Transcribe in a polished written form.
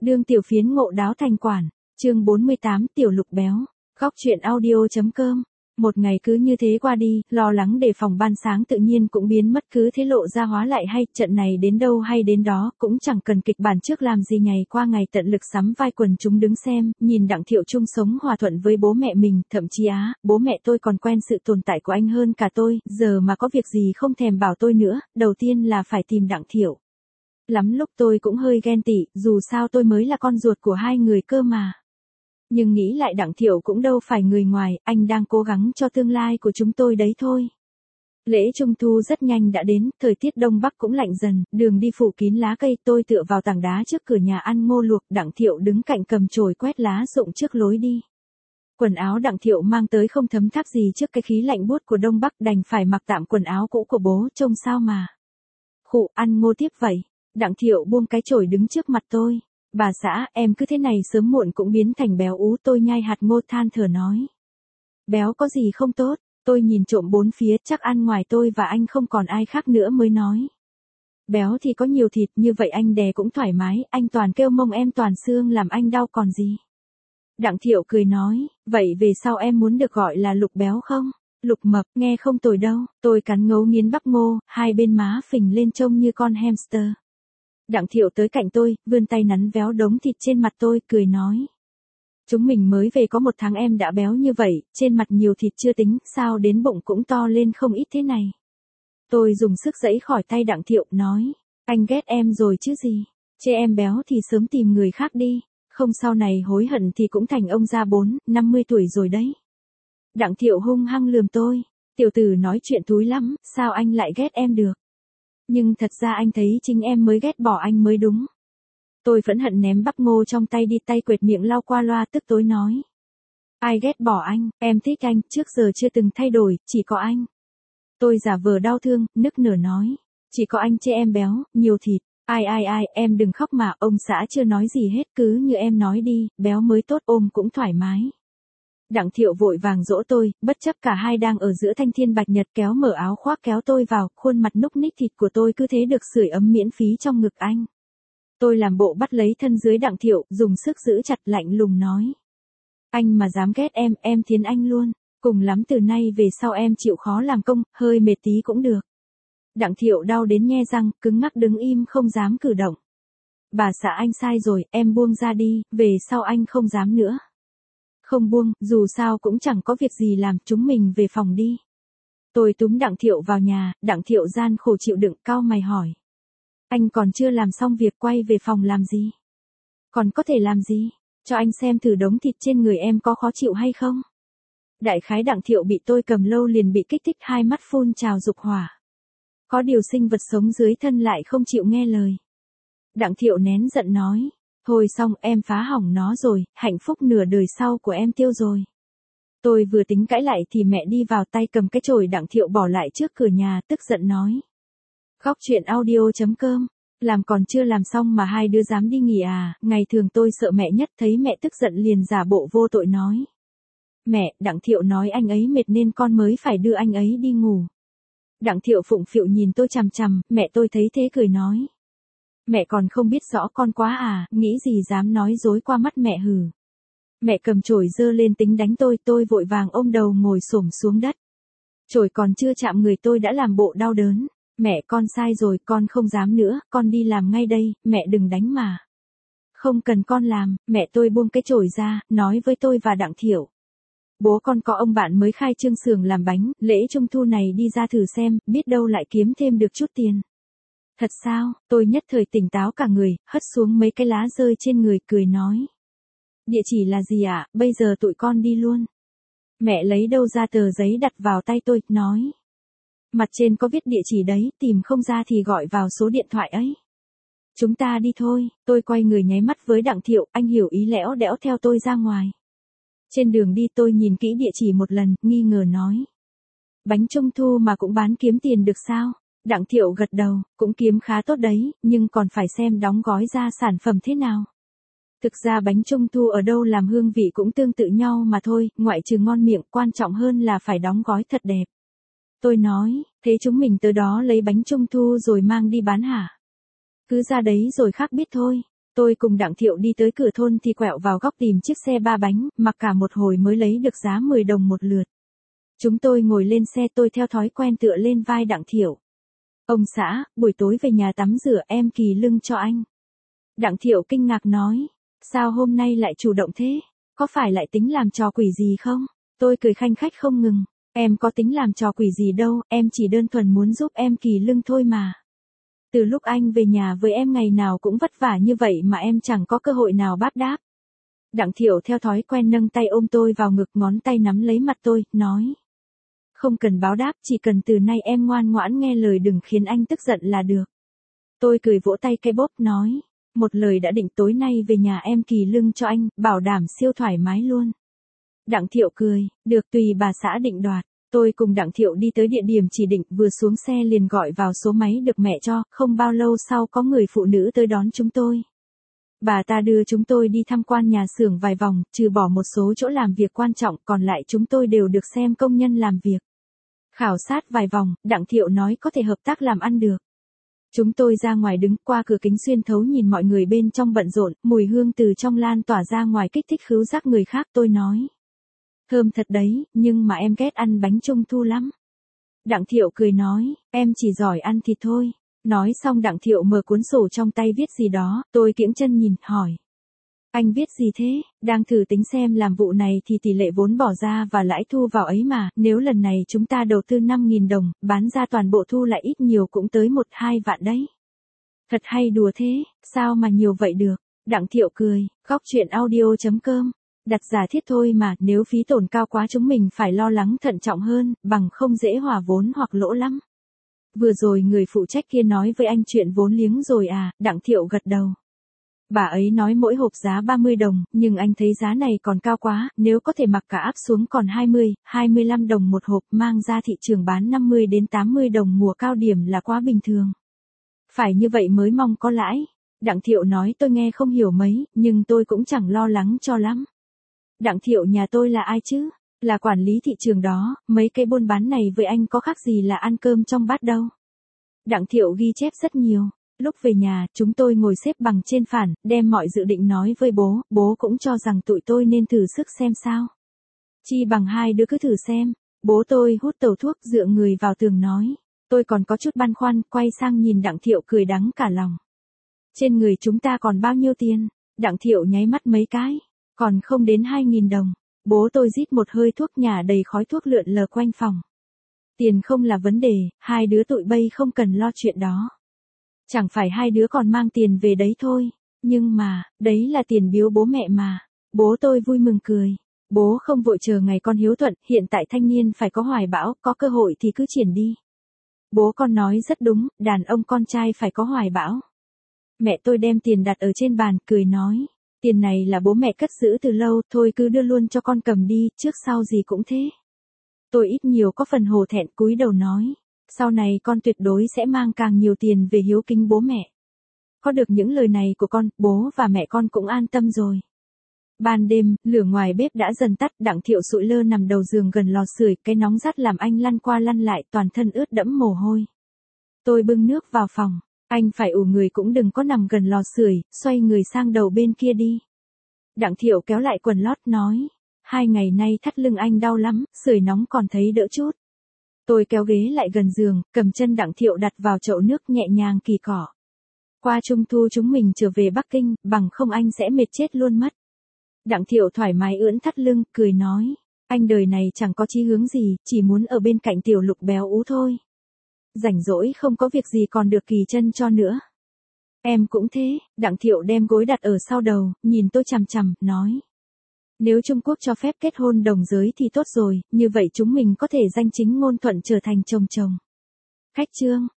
Đương tiểu phiến ngộ đáo thành quản, chương 48 tiểu lục béo, góc chuyện audio.com. Một ngày cứ như thế qua đi, lo lắng đề phòng ban sáng tự nhiên cũng biến mất, cứ thế lộ ra hóa lại hay, trận này đến đâu hay đến đó, cũng chẳng cần kịch bản trước làm gì, ngày qua ngày tận lực sắm vai quần chúng đứng xem, nhìn Đặng Thiệu chung sống hòa thuận với bố mẹ mình, thậm chí bố mẹ tôi còn quen sự tồn tại của anh hơn cả tôi, giờ mà có việc gì không thèm bảo tôi nữa, đầu tiên là phải tìm Đặng Thiệu. Lắm lúc tôi cũng hơi ghen tị, dù sao tôi mới là con ruột của hai người cơ mà. Nhưng nghĩ lại Đặng Thiệu cũng đâu phải người ngoài, anh đang cố gắng cho tương lai của chúng tôi đấy thôi. Lễ Trung Thu rất nhanh đã đến, thời tiết Đông Bắc cũng lạnh dần, đường đi phủ kín lá cây, tôi tựa vào tảng đá trước cửa nhà ăn ngô luộc, Đặng Thiệu đứng cạnh cầm chổi quét lá rụng trước lối đi. Quần áo Đặng Thiệu mang tới không thấm tháp gì trước cái khí lạnh buốt của Đông Bắc, đành phải mặc tạm quần áo cũ của bố, trông sao mà. Khụ, ăn ngô tiếp vậy. Đặng Thiệu buông cái chổi đứng trước mặt tôi. Bà xã, em cứ thế này sớm muộn cũng biến thành béo ú, tôi nhai hạt ngô than thở nói. Béo có gì không tốt, tôi nhìn trộm bốn phía, chắc ăn ngoài tôi và anh không còn ai khác nữa mới nói. Béo thì có nhiều thịt, như vậy anh đè cũng thoải mái, anh toàn kêu mông em toàn xương làm anh đau còn gì. Đặng Thiệu cười nói, vậy về sau em muốn được gọi là Lục béo không? Lục mập, nghe không tồi đâu, tôi cắn ngấu nghiến bắp ngô, hai bên má phình lên trông như con hamster. Đặng Thiệu tới cạnh tôi, vươn tay nắn véo đống thịt trên mặt tôi, cười nói. Chúng mình mới về có 1 tháng em đã béo như vậy, trên mặt nhiều thịt chưa tính, sao đến bụng cũng to lên không ít thế này. Tôi dùng sức giãy khỏi tay Đặng Thiệu, nói. Anh ghét em rồi chứ gì, chê em béo thì sớm tìm người khác đi, không sau này hối hận thì cũng thành ông già 50 tuổi rồi đấy. Đặng Thiệu hung hăng lườm tôi, tiểu tử nói chuyện thúi lắm, sao anh lại ghét em được. Nhưng thật ra anh thấy chính em mới ghét bỏ anh mới đúng. Tôi phẫn hận ném bắp ngô trong tay đi, tay quệt miệng lau qua loa, tức tối nói. Ai ghét bỏ anh, em thích anh, trước giờ chưa từng thay đổi, chỉ có anh. Tôi giả vờ đau thương, nức nở nói. Chỉ có anh chê em béo, nhiều thịt. Ai, em đừng khóc mà, ông xã chưa nói gì hết, cứ như em nói đi, béo mới tốt, ôm cũng thoải mái. Đặng Thiệu vội vàng dỗ tôi, bất chấp cả hai đang ở giữa thanh thiên bạch nhật, kéo mở áo khoác kéo tôi vào, khuôn mặt núc ních thịt của tôi cứ thế được sưởi ấm miễn phí trong ngực anh. Tôi làm bộ bắt lấy thân dưới Đặng Thiệu, dùng sức giữ chặt, lạnh lùng nói. Anh mà dám ghét em thiến anh luôn, cùng lắm từ nay về sau em chịu khó làm công, hơi mệt tí cũng được. Đặng Thiệu đau đến nhe răng, cứng ngắc đứng im không dám cử động. Bà xã anh sai rồi, em buông ra đi, về sau anh không dám nữa. Không buông, dù sao cũng chẳng có việc gì làm, chúng mình về phòng đi. Tôi túm Đặng Thiệu vào nhà, Đặng Thiệu gian khổ chịu đựng, cau mày hỏi. Anh còn chưa làm xong việc quay về phòng làm gì? Còn có thể làm gì? Cho anh xem thử đống thịt trên người em có khó chịu hay không? Đại khái Đặng Thiệu bị tôi cầm lâu liền bị kích thích, hai mắt phun trào dục hỏa. Có điều sinh vật sống dưới thân lại không chịu nghe lời. Đặng Thiệu nén giận nói. Thôi xong, em phá hỏng nó rồi, hạnh phúc nửa đời sau của em tiêu rồi. Tôi vừa tính cãi lại thì mẹ đi vào, tay cầm cái chổi Đặng Thiệu bỏ lại trước cửa nhà, tức giận nói. Góc chuyện audio.com, làm còn chưa làm xong mà hai đứa dám đi nghỉ à, ngày thường tôi sợ mẹ nhất, thấy mẹ tức giận liền giả bộ vô tội nói. Mẹ, Đặng Thiệu nói anh ấy mệt nên con mới phải đưa anh ấy đi ngủ. Đặng Thiệu phụng phịu nhìn tôi chằm chằm, mẹ tôi thấy thế cười nói. Mẹ còn không biết rõ con quá à, nghĩ gì dám nói dối qua mắt mẹ hừ. Mẹ cầm chổi giơ lên tính đánh tôi vội vàng ôm đầu ngồi xổm xuống đất. Chổi còn chưa chạm người tôi đã làm bộ đau đớn. Mẹ con sai rồi, con không dám nữa, con đi làm ngay đây, mẹ đừng đánh mà. Không cần con làm, mẹ tôi buông cái chổi ra, nói với tôi và Đặng Thiệu. Bố con có ông bạn mới khai trương xưởng làm bánh, lễ Trung Thu này đi ra thử xem, biết đâu lại kiếm thêm được chút tiền. Thật sao, tôi nhất thời tỉnh táo cả người, hất xuống mấy cái lá rơi trên người, cười nói. Địa chỉ là gì ạ, bây giờ tụi con đi luôn. Mẹ lấy đâu ra tờ giấy đặt vào tay tôi, nói. Mặt trên có viết địa chỉ đấy, tìm không ra thì gọi vào số điện thoại ấy. Chúng ta đi thôi, tôi quay người nháy mắt với Đặng Thiệu, anh hiểu ý lẽo đẽo theo tôi ra ngoài. Trên đường đi tôi nhìn kỹ địa chỉ một lần, nghi ngờ nói. Bánh Trung Thu mà cũng bán kiếm tiền được sao? Đặng Thiệu gật đầu, cũng kiếm khá tốt đấy, nhưng còn phải xem đóng gói ra sản phẩm thế nào. Thực ra bánh Trung Thu ở đâu làm hương vị cũng tương tự nhau mà thôi, ngoại trừ ngon miệng, quan trọng hơn là phải đóng gói thật đẹp. Tôi nói, thế chúng mình tới đó lấy bánh Trung Thu rồi mang đi bán hả? Cứ ra đấy rồi khác biết thôi. Tôi cùng Đặng Thiệu đi tới cửa thôn thì quẹo vào góc tìm chiếc xe 3 bánh, mặc cả một hồi mới lấy được giá 10 đồng một lượt. Chúng tôi ngồi lên xe, tôi theo thói quen tựa lên vai Đặng Thiệu. Ông xã, buổi tối về nhà tắm rửa em kỳ lưng cho anh. Đặng Thiệu kinh ngạc nói, sao hôm nay lại chủ động thế, có phải lại tính làm trò quỷ gì không? Tôi cười khanh khách không ngừng, em có tính làm trò quỷ gì đâu, em chỉ đơn thuần muốn giúp em kỳ lưng thôi mà. Từ lúc anh về nhà với em ngày nào cũng vất vả như vậy mà em chẳng có cơ hội nào đáp đáp. Đặng Thiệu theo thói quen nâng tay ôm tôi vào ngực, ngón tay nắm lấy mặt tôi, nói. Không cần báo đáp, chỉ cần từ nay em ngoan ngoãn nghe lời, đừng khiến anh tức giận là được. Tôi cười vỗ tay cái bóp, nói. Một lời đã định, tối nay về nhà em kỳ lưng cho anh, bảo đảm siêu thoải mái luôn. Đặng Thiệu cười, được tùy bà xã định đoạt. Tôi cùng Đặng Thiệu đi tới địa điểm chỉ định, vừa xuống xe liền gọi vào số máy được mẹ cho, không bao lâu sau có người phụ nữ tới đón chúng tôi. Bà ta đưa chúng tôi đi tham quan nhà xưởng vài vòng, trừ bỏ một số chỗ làm việc quan trọng, còn lại chúng tôi đều được xem công nhân làm việc. Khảo sát vài vòng, Đặng Thiệu nói có thể hợp tác làm ăn được. Chúng tôi ra ngoài đứng, qua cửa kính xuyên thấu nhìn mọi người bên trong bận rộn, mùi hương từ trong lan tỏa ra ngoài kích thích khứu giác người khác. Tôi nói. Thơm thật đấy, nhưng mà em ghét ăn bánh trung thu lắm. Đặng Thiệu cười nói, em chỉ giỏi ăn thịt thôi. Nói xong Đặng Thiệu mở cuốn sổ trong tay viết gì đó, tôi kiễng chân nhìn, hỏi. Anh viết gì thế? Đang thử tính xem làm vụ này thì tỷ lệ vốn bỏ ra và lãi thu vào ấy mà, nếu lần này chúng ta đầu tư 5.000 đồng, bán ra toàn bộ thu lại ít nhiều cũng tới 1-2 vạn đấy. Thật hay đùa thế, sao mà nhiều vậy được? Đặng Thiệu cười, góc chuyện audio.com. Đặt giả thiết thôi mà, nếu phí tổn cao quá chúng mình phải lo lắng thận trọng hơn, bằng không dễ hòa vốn hoặc lỗ lắm. Vừa rồi người phụ trách kia nói với anh chuyện vốn liếng rồi à? Đặng Thiệu gật đầu. Bà ấy nói mỗi hộp giá 30 đồng, nhưng anh thấy giá này còn cao quá, nếu có thể mặc cả áp xuống còn 20, 25 đồng một hộp, mang ra thị trường bán 50 đến 80 đồng mùa cao điểm là quá bình thường. Phải như vậy mới mong có lãi. Đặng Thiệu nói, tôi nghe không hiểu mấy, nhưng tôi cũng chẳng lo lắng cho lắm. Đặng Thiệu nhà tôi là ai chứ? Là quản lý thị trường đó, mấy cái buôn bán này với anh có khác gì là ăn cơm trong bát đâu. Đặng Thiệu ghi chép rất nhiều. Lúc về nhà, chúng tôi ngồi xếp bằng trên phản, đem mọi dự định nói với bố cũng cho rằng tụi tôi nên thử sức xem sao. Chi bằng hai đứa cứ thử xem. Bố tôi hút tẩu thuốc dựa người vào tường nói. Tôi còn có chút băn khoăn, quay sang nhìn Đặng Thiệu cười đắng cả lòng. Trên người chúng ta còn bao nhiêu tiền? Đặng Thiệu nháy mắt mấy cái. Còn không đến 2.000 đồng. Bố tôi rít một hơi thuốc, nhả đầy khói thuốc lượn lờ quanh phòng. Tiền không là vấn đề, hai đứa tụi bay không cần lo chuyện đó. Chẳng phải hai đứa còn mang tiền về đấy thôi. Nhưng mà, đấy là tiền biếu bố mẹ mà. Bố tôi vui mừng cười. Bố không vội chờ ngày con hiếu thuận, hiện tại thanh niên phải có hoài bão, có cơ hội thì cứ triển đi. Bố con nói rất đúng, đàn ông con trai phải có hoài bão. Mẹ tôi đem tiền đặt ở trên bàn, cười nói. Tiền này là bố mẹ cất giữ từ lâu, thôi cứ đưa luôn cho con cầm đi, trước sau gì cũng thế. Tôi ít nhiều có phần hổ thẹn, cúi đầu nói. Sau này con tuyệt đối sẽ mang càng nhiều tiền về hiếu kính bố mẹ. Có được những lời này của con, bố và mẹ con cũng an tâm rồi. Ban đêm, lửa ngoài bếp đã dần tắt, Đặng Thiệu sụi lơ nằm đầu giường gần lò sưởi, cái nóng rát làm anh lăn qua lăn lại, toàn thân ướt đẫm mồ hôi. Tôi bưng nước vào phòng. Anh phải ủ người cũng đừng có nằm gần lò sưởi, xoay người sang đầu bên kia đi. Đặng Thiệu kéo lại quần lót nói. 2 ngày nay thắt lưng anh đau lắm, sưởi nóng còn thấy đỡ chút. Tôi kéo ghế lại gần giường, cầm chân Đặng Thiệu đặt vào chậu nước, nhẹ nhàng kỳ cỏ. Qua Trung thu chúng mình trở về Bắc Kinh, bằng không anh sẽ mệt chết luôn mất. Đặng Thiệu thoải mái ưỡn thắt lưng, cười nói. Anh đời này chẳng có chí hướng gì, chỉ muốn ở bên cạnh tiểu Lục béo ú thôi. Rảnh rỗi không có việc gì còn được kỳ chân cho nữa. Em cũng thế. Đặng Thiệu đem gối đặt ở sau đầu, nhìn tôi chằm chằm, nói. Nếu Trung Quốc cho phép kết hôn đồng giới thì tốt rồi, như vậy chúng mình có thể danh chính ngôn thuận trở thành chồng chồng. Khách trương.